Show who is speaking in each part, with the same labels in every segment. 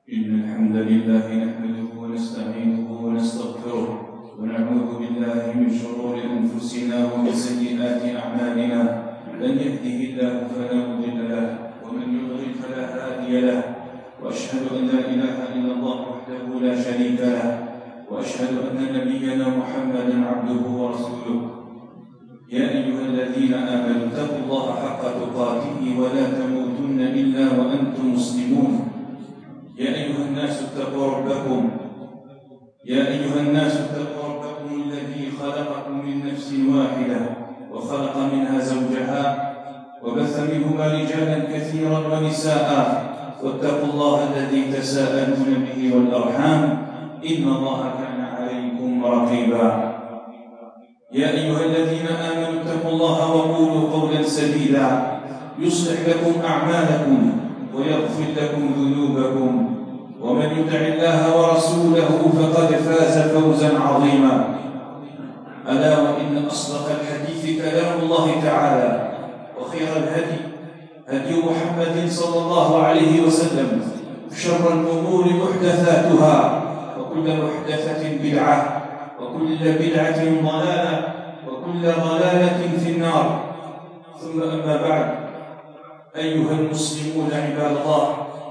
Speaker 1: إن الحمد لله نحمده ونستعينه ونستغفره ونعوذ بالله من شرور أنفسنا ومن سيئات أعمالنا. من يهده الله فلا مضل له ومن يضلل فلا هادي له، وأشهد أن لا إله إلا الله وحده لا شريك له، وأشهد أن نبينا محمدا عبده ورسوله. يا أيها الذين آمنوا اتقوا الله حق تقاته ولا تموتن إلا وأنتم مسلمون. يا أيها الناس اتقوا ربكم الذي خلقكم من نفس واحدة وخلق منها زوجها وبث منهما رجالا كثيرا ونساء، واتقوا الله الذي تساءلون به والأرحام إن الله كان عليكم رقيبا. يا أيها الذين آمنوا اتقوا الله وقولوا قولا سديدا يصلح لكم أعمالكم ويغفر لكم ذنوبكم، ومن يطع الله ورسوله فقد فاز فوزا عظيما. ألا وإن أصدق الحديث كلام الله تعالى، وخير الهدي هدي محمد صلى الله عليه وسلم، شر الأمور محدثاتها، وكل محدثة بدعة، وكل بدعة ضلالة، وكل ضلالة في النار. ثم أما بعد، أيها المسلمون عباد الله،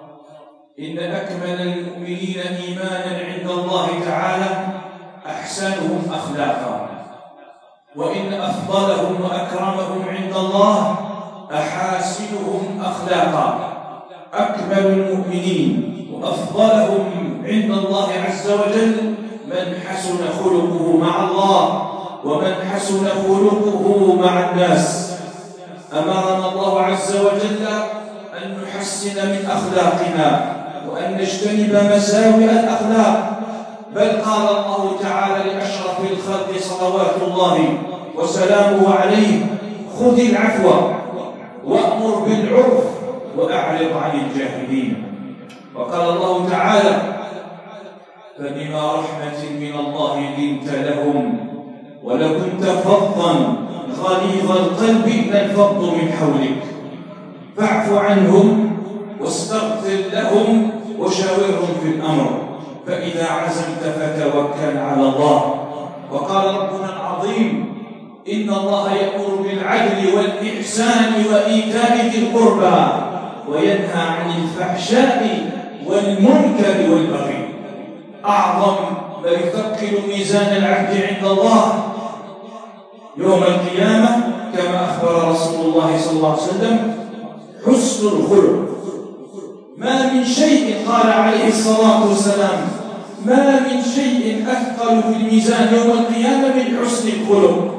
Speaker 1: إن أكمل المؤمنين إيمانا عند الله تعالى أحسنهم أخلاقا، وإن أفضلهم وأكرمهم عند الله أحاسنهم أخلاقا. أكمل المؤمنين وأفضلهم عند الله عز وجل من حسن خلقه مع الله، ومن حسن خلقه مع الناس. أمرنا الله عز وجل أن نحسن من أخلاقنا وأن نجتنب مساوئ الأخلاق، بل قال الله تعالى لأشرف الخلق صلوات الله وسلامه عليه: خذ العفو وأمر بالعرف وأعرض عن الجاهلين. وقال الله تعالى: فبما رحمة من الله لنت لهم ولو كنت فظا غليظ القلب لانفضوا من حولك فاعف عنهم واستغفر لهم وشاورهم في الأمر فإذا عزمت فتوكل على الله. وقال ربنا العظيم: إن الله يأمر بالعدل والإحسان وإيتاء ذي القربى وينهى عن الفحشاء والمنكر والبغي. أعظم ما يثقل ميزان العبد عند الله يوم القيامة كما أخبر رسول الله صلى الله عليه وسلم: حسن الخلق. ما من شيء، قال عليه الصلاة والسلام، ما من شيء أثقل في الميزان يوم القيامة من حسن الخلق.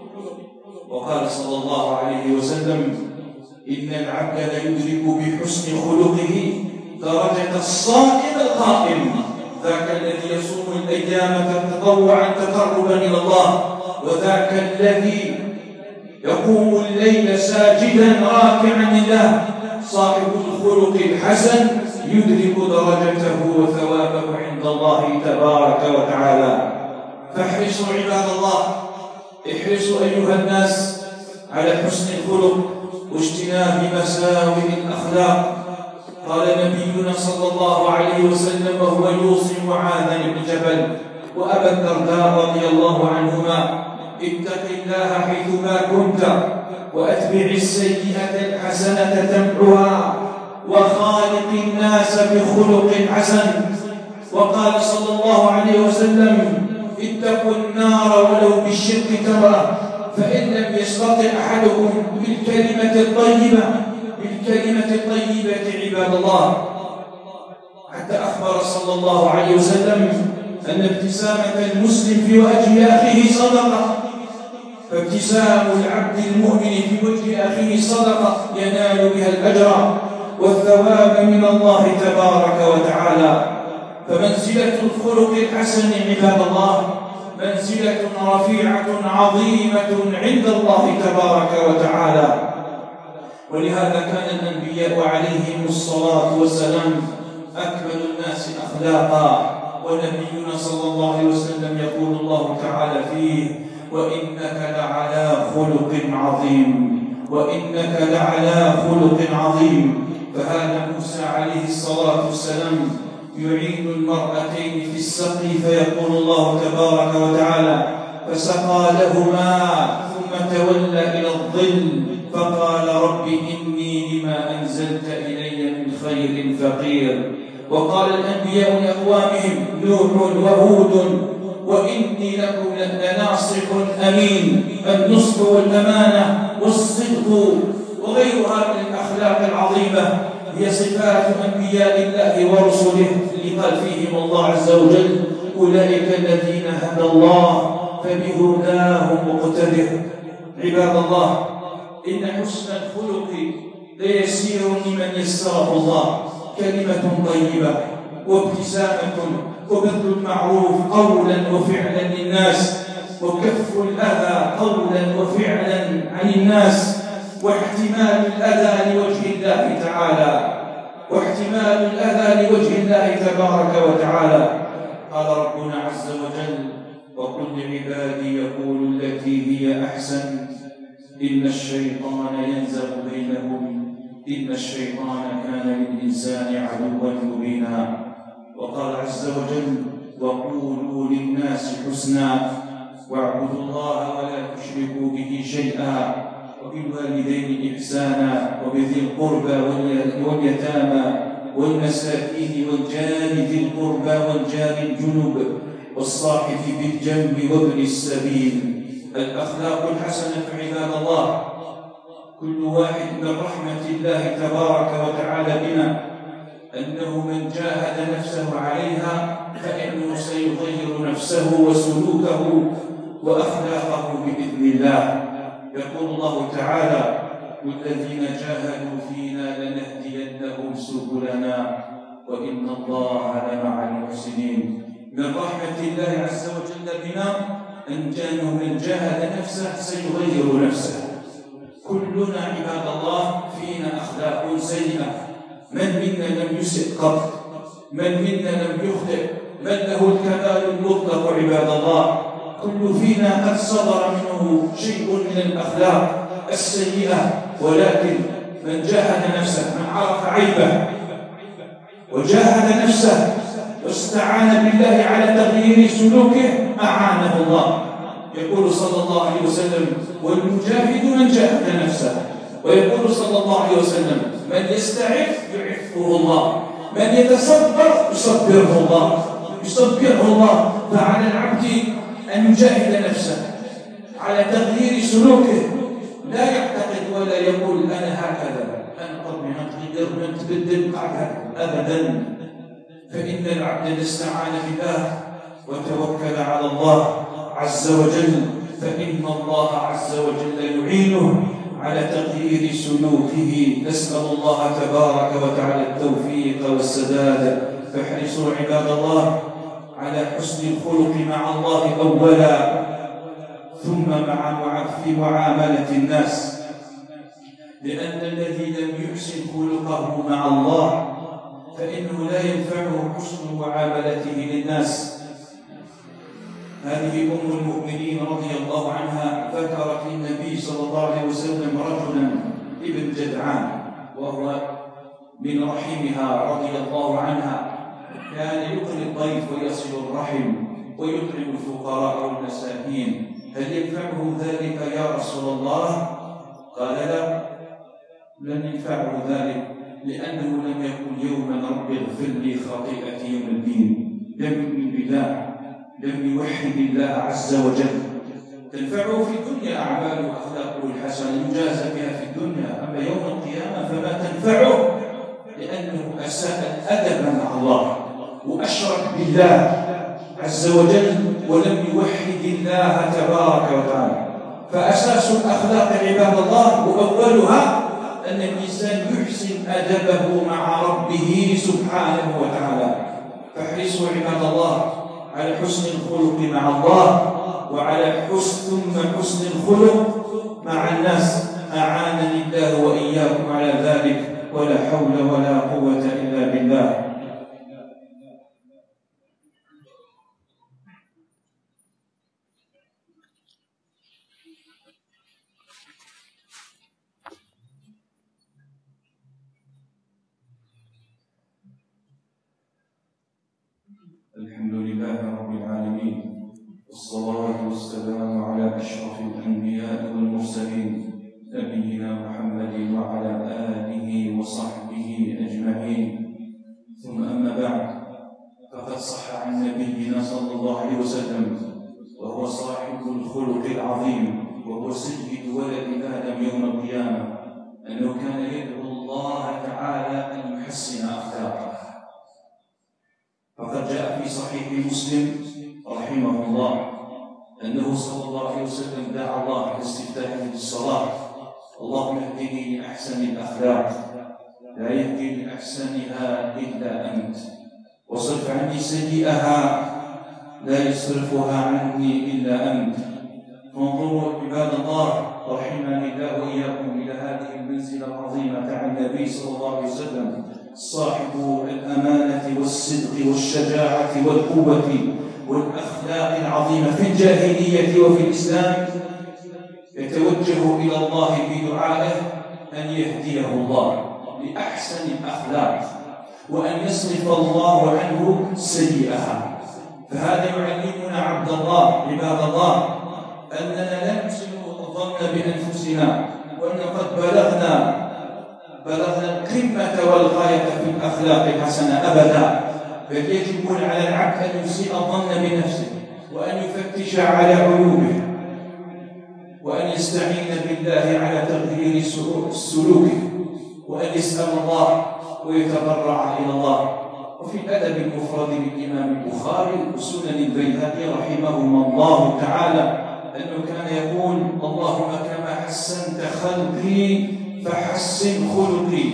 Speaker 1: وقال صلى الله عليه وسلم: إن العبد ليدرك بحسن خلقه درجة الصائم القائم، ذاك الذي يصوم الأيام تطوعا تقربا إلى الله، وذاك الذي يقوم الليل ساجدا راكعا لله. صاحب الخلق الحسن يدرك درجته وثوابه عند الله تبارك وتعالى. فاحرصوا عباد الله، احرصوا أيها الناس على حسن الخلق واجتناب مساوئ الأخلاق. قال نبينا صلى الله عليه وسلم وهو يوصي معاذ بن جبل وأبا الدرداء رضي الله عنهما: اتق الله حيثما كنت وأتبع السيئة الحسنة تمحها وخالق الناس بخلق حسن. وقال صلى الله عليه وسلم: اتقوا النار ولو بالشق تمرة، فإن لم يستطع أحدكم بالكلمة الطيبة عباد الله. حتى أخبر صلى الله عليه وسلم أن ابتسامة المسلم في وجه أخيه صدقة، فابتسام العبد المؤمن في وجه أخيه صدقة ينال بها الأجر والثواب من الله تبارك وتعالى. فمنزلة الخلق الحسن عباد الله منزلة رفيعة عظيمة عند الله تبارك وتعالى. ولهذا كان الأنبياء عليهم الصلاة والسلام أكمل الناس أخلاقا. ونبينا صلى الله عليه وسلم يقول الله تعالى فيه: وإنك لعلى خلق عظيم، وإنك لعلى خلق عظيم. فهذا موسى عليه الصلاة والسلام يعين المرأتين في السقي، فيقول الله تبارك وتعالى: فسقى لهما ثم تولى إلى الظل فقال رب إني لما أنزلت إلي من خير فقير. وقال الأنبياء لأقوامهم نوح وهود: وإني لكم لناصح أمين. النصح والأمانة والصدق وغيرها من الأخلاق العظيمة هي صفات أنبياء الله ورسله اللي قال فيهم الله عز وجل: أولئك الذين هدى الله فبهداه مقتده. عباد الله، إن حسن الخلق ليسير لمن يسره الله. كلمة طيبة وابتسامة وبذل المعروف قولا وفعلا للناس، وكف الأذى قولا وفعلا عن الناس، واحتمال الأذى لوجه الله تعالى، واحتمال الأذى لوجه الله تبارك وتعالى. قال ربنا عز وجل: وقل لعبادي يقولوا التي هي أحسن إن الشيطان ينزغ بينهم إن الشيطان كان للإنسان عدوا مبينا. وقال عز وجل: وقولوا للناس حسنا واعبدوا الله ولا تشركوا به شيئا وبالوالدين إحسانا وبذي القربى واليتامى والمساكين والجار ذي القربى والجار الجنب والصاحب بالجنب وابن السبيل. الأخلاق الحسنة عباد الله كل واحد من رحمة الله تبارك وتعالى بنا أنه من جاهد نفسه عليها فإنه سيغير نفسه وسلوكه وأخلاقه بإذن الله. يقول الله تعالى: والذين جاهدوا فينا لنهدينهم سبلنا وإن الله لمع المحسنين. من رحمة الله عز وجل بنا أن من جاهد نفسه سيغير نفسه. كلنا عباد الله فينا أخلاق سيئة، من منا لم يسئ قط، من منا لم يخطئ، من له الكمال المطلق عباد الله. كل فينا قد صدر منه شيء من الأخلاق السيئة، ولكن من جاهد نفسه، من عرف عيبه وجاهد نفسه واستعان بالله على تغيير سلوكه أعانه الله. يقول صلى الله عليه وسلم: والمجاهد من جاهد نفسه. ويقول صلى الله عليه وسلم: من يستعف يعفه الله، من يتصبر يصبره الله. فعلى العبد أن يجاهد نفسه على تغيير سلوكه، لا يعتقد ولا يقول أنا هكذا، أنا قبل أتغير من تبدل أبدا. فإن العبد إذا استعان بالله وتوكل على الله عز وجل فإن الله عز وجل يعينه على تغيير سلوكه. نسأل الله تبارك وتعالى التوفيق والسداد. فاحرصوا عباد الله على حسن الخلق مع الله أولا، ثم في معاملة الناس، لأن الذي لم يحسن خلقه مع الله فإنه لا ينفعه حسن معاملته للناس. هذه أم المؤمنين رضي الله عنها ذكرت للنبي صلى الله عليه وسلم رجلا ابن جدعان، وهو من رحمها رضي الله عنها، كان يقري الضيف ويصل الرحم ويطعم الفقراء والمساكين. هل ينفعه ذلك يا رسول الله؟ قال: لا، لن ينفعه ذلك، لأنه لم يقل يوما رب اغفر لي خطيئتي يوم الدين. لم يؤمن بالله، لم يوحد الله عز وجل. تنفعه في الدنيا أعمال وأخلاقه الحسنة يجازى بها في الدنيا، أما يوم القيامة فما تنفعه، لأنه أساء الأدب مع الله وأشرك بالله عز وجل ولم يوحد الله تبارك وتعالى. فأساس الأخلاق عباد الله وأولها أن الإنسان يحسن أدبه مع ربه سبحانه وتعالى. فاحرصوا عباد الله على حسن الخلق مع الله وعلى حسن الخلق مع الناس. أعانني الله وإياكم على ذلك، ولا حول ولا قوة إلا بالله. الحمد لله رب العالمين، والصلاة والسلام على أشرف الأنبياء والمرسلين نبينا محمد وعلى آله وصحبه أجمعين. ثم أما بعد، فقد صح عن نبينا صلى الله عليه وسلم وهو صاحب الخلق العظيم وهو سيد ولد آدم يوم القيامة أنه كان يدعو الله تعالى أن يحسن أخلاقه. فقد جاء في صحيح مسلم رحمه الله أنه صلى الله عليه وسلم دعا الله باستفتاحه بالصلاة: اللهم اهدني لأحسن الأخلاق لا يهدي لأحسنها إلا أنت، واصرف عني سيئها لا يصرفها عني إلا أنت. فانظروا عباد الله رحمني الله وإياكم إلى هذه المنزلة العظيمة عن النبي صلى الله عليه وسلم، صاحب الأمانة والصدق والشجاعة والقوة والأخلاق العظيمة في الجاهلية وفي الإسلام، يتوجه إلى الله بدعائه أن يهديه الله لأحسن الأخلاق وأن يصرف الله عنه سيئها. فهذا يعلمنا عبد الله عباد الله أننا لا نحسن الظن بأنفسنا وأن قد بلغنا القمة والغاية في الأخلاق الحسنة أبدا، بل يجب على العبد أن يسيء الظن بنفسه وأن يفتش على عيوبه وأن يستعين بالله على تغيير سلوكه وأن يسأل الله ويتضرع إلى الله. وفي الأدب المفرد للإمام البخاري وسنن البيهقي رحمهما الله تعالى أنه كان يقول: اللهم كما حسنت خلقي فحسن خلقي.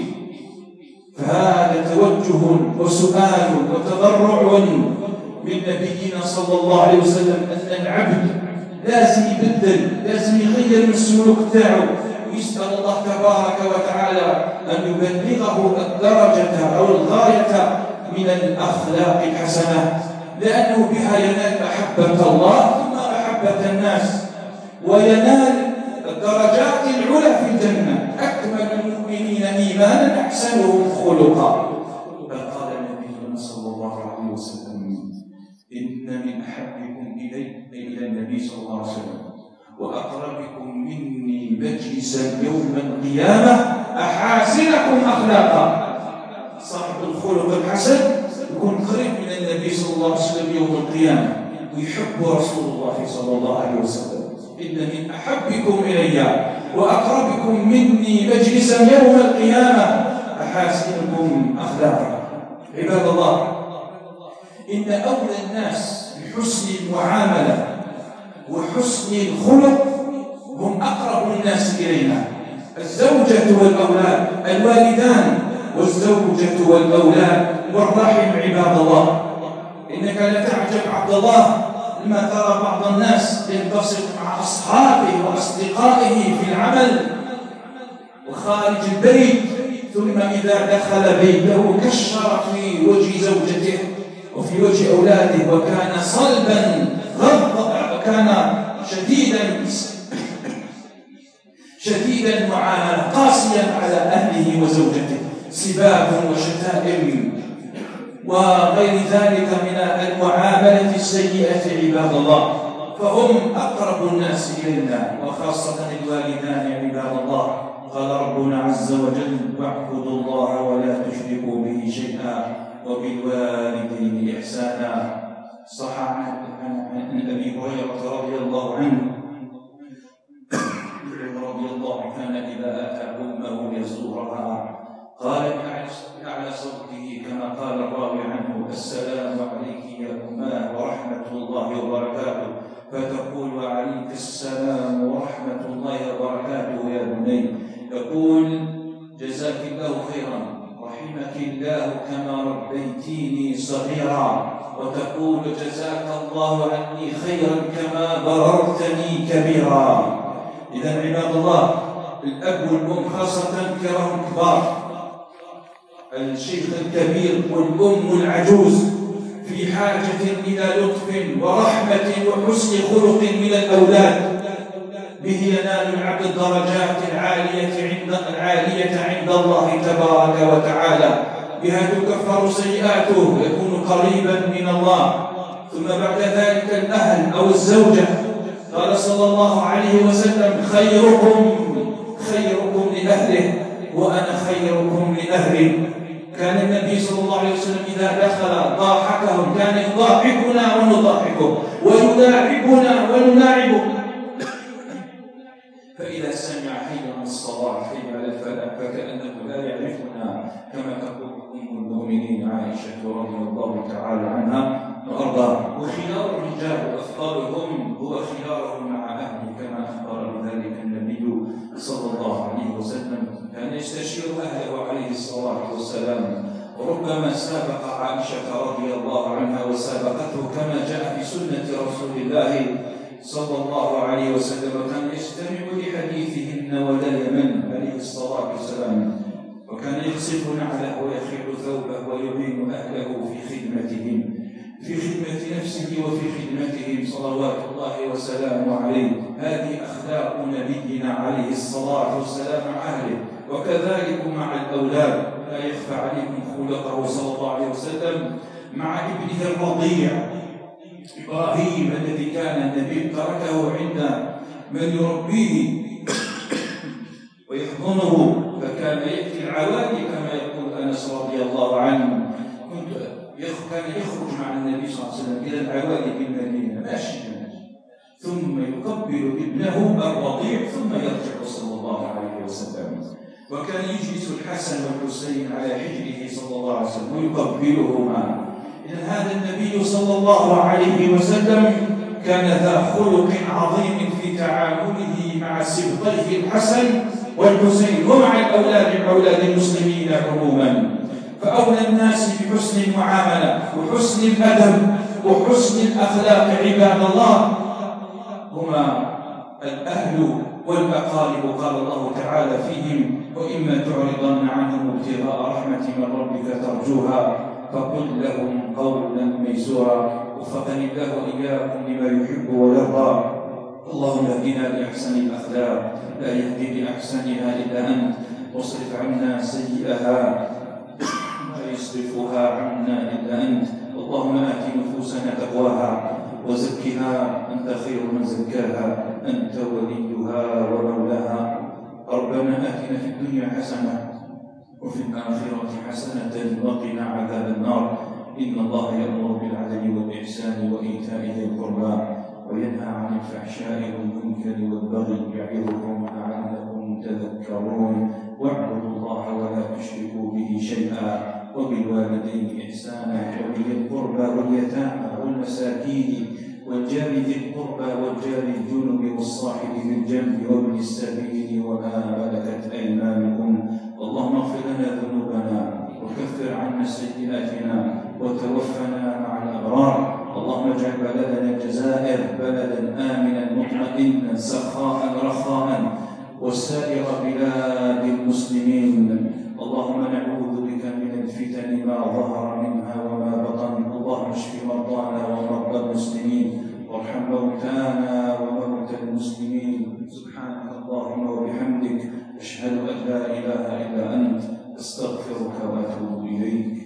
Speaker 1: فهذا توجه وسؤال وتضرع من نبينا صلى الله عليه وسلم أن العبد لازم يبدل، لازم يغير من السلوك تاعه ويسأل الله تبارك وتعالى أن يبلغه الدرجة أو الغاية من الأخلاق الحسنة، لأنه بها ينال محبة الله ثم محبة الناس وينال الدرجات العلى في الجنة. أكمل المؤمنين إيمانا أحسنهم خلقا. بل قال نبينا صلى الله عليه وسلم: إن من أحبكم إلى النبي صلى الله عليه وسلم وأقربكم مني مجلسا يوم القيامة أحاسنكم أخلاقا. صاحب الخلق الحسن يكون قريب من النبي صلى الله عليه وسلم يوم القيامة ويحب رسول الله صلى الله عليه وسلم. إن من أحبكم إلي وأقربكم مني مجلسا يوم القيامة أحاسنكم أخلاقا. عباد الله، إن أولى الناس بحسن المعاملة وحسن الخلق هم أقرب الناس إلينا: الزوجة والأولاد، الوالدان والزوجة والأولاد والرحم. عباد الله، إنك لتعجب عبد الله لما ترى بعض الناس ينتصر مع أصحابه وأصدقائه في العمل وخارج البيت، ثم إذا دخل بيته كشر في وجه زوجته وفي وجه أولاده وكان صلبا وكان شديدا المعاملة، قاسيا على أهله وزوجته، سباب وشتائم وغير ذلك من المعاملة السيئة. عباد الله، فهم أقرب الناس إلينا وخاصة الوالدان. عباد الله، قال ربنا عز وجل: واعبدوا الله ولا تشركوا به شيئا وبالوالدين إحسانا. صح عن أبي هريرة رضي الله عنه كان إذا أتى أمه يزورها قال بأعلى صوته كما قال الراوي عنه: السلام عليك يا أماه ورحمة الله وبركاته، فتقول: وعليك السلام ورحمة الله وبركاته يا بني. يقول: جزاك الله خيرا، رحمك الله كما ربيتيني صغيرا. وتقول: جزاك الله عني خيرا كما بررتني كبيرا. إذا عباد الله، الأب والأم خاصة كراهم كبار، الشيخ الكبير والأم العجوز في حاجة إلى لطف ورحمة وحسن خلق من الأولاد، به ينال العبد الدرجات العالية عند الله تبارك وتعالى، بها تكفر سيئاته ويكون قريبا من الله. ثم بعد ذلك الأهل أو الزوجة، قال صلى الله عليه وسلم: خيركم لأهله وأنا خيركم لأهلي. كان النبي صلى الله عليه وسلم إذا دخل ضاحكهم، كان يضاحكنا ونضاحكه ويلاعبنا ونلاعبه. فإذا سمع حي على الصلاة حي على الفلاح فكأنه لا يعرفنا، كما تقول أم المؤمنين عائشة رضي الله تعالى عنها وأرضاها. وخيار الرجال أفضلهم هو خيارهم مع أهله، كما أخبر بذلك النبي صلى الله عليه وسلم. كان يستشير أهله عليه الصلاة والسلام، وربما سابق عائشة رضي الله عنها وسابقته، كما جاء في سنة رسول الله صلى الله عليه وسلم. وكان يستمع لحديثهن ولا يمل عليه الصلاة والسلام، وكان يغسل نعله ويخيط ثوبه ويعين أهله في خدمة نفسه وفي خدمتهم صلوات الله وسلامه عليه. هذه أخلاق نبينا عليه الصلاة والسلام مع أهله، وكذلك مع الأولاد. لا يخفى عليكم خلقه صلى الله عليه وسلم مع ابنه الرضيع إبراهيم، الذي كان النبي تركه عند من يربيه ويحضنه، فكان يأتي العوالي كما يقول أنس رضي الله عنه. كان يخرج مع النبي صلى الله عليه وسلم إلى العوالي بالمدينة ماشيا، ثم يقبل ابنه الرضيع ثم يرجع صلى الله عليه وسلم. وكان يجلس الحسن والحسين على حجره صلى الله عليه وسلم ويقبلهما. إذن هذا النبي صلى الله عليه وسلم كان ذا خلق عظيم في تعامله مع سبطيه الحسن والحسين ومع أولاد المسلمين عموما. فأولى الناس بحسن المعاملة وحسن الأدب وحسن الأخلاق عباد الله هما الأهل والأقارب. قال الله تعالى فيهم: وإما تعرضن عنهم ابتغاء رحمة من ربك ترجوها فقل لهم قولا ميسورا. وفقني الله وإياكم لما يحب ويرضى. اللهم اهدنا لأحسن الأخلاق، لا يهدي لأحسنها إلا أنت، واصرف عنا سيئها لا يصرفها عنا إلا أنت. اللهم آت نفوسنا تقواها وزكها أنت خير من زكاها، أنت وليها ومولاها. ربنا آتنا في الدنيا حسنة وفي الآخرة حسنة وقنا عذاب النار. إن الله يأمر بالعدل والإحسان وإيتاء ذي القربى وينهى عن الفحشاء والمنكر والبغي يعظكم لعلكم تذكرون. واعبدوا الله ولا تشركوا به شيئا، وبالوالدين إحسانا، وبذي القربى واليتامى والمساكين والجار ذي القربى والجار الجنب والصاحب بالجنب وابن السبيل وما ملكت أيمانكم. اللهم اغفر لنا ذنوبنا وكفر عنا سيئاتنا وتوفنا مع الأبرار. اللهم اجعل بلدنا الجزائر بلدا آمنا مطمئنا سخاء رخاء وسائر بلاد المسلمين. اللهم نعوذ بك من الفتن ما ظهر منها وما بطن. اللهم اشف مرضانا ومرضى المسلمين وارحم موتانا وموتى المسلمين. سبحانك اللهم وبحمدك أشهد أن لا إله إلا أنت، أستغفرك وأتوب إليك.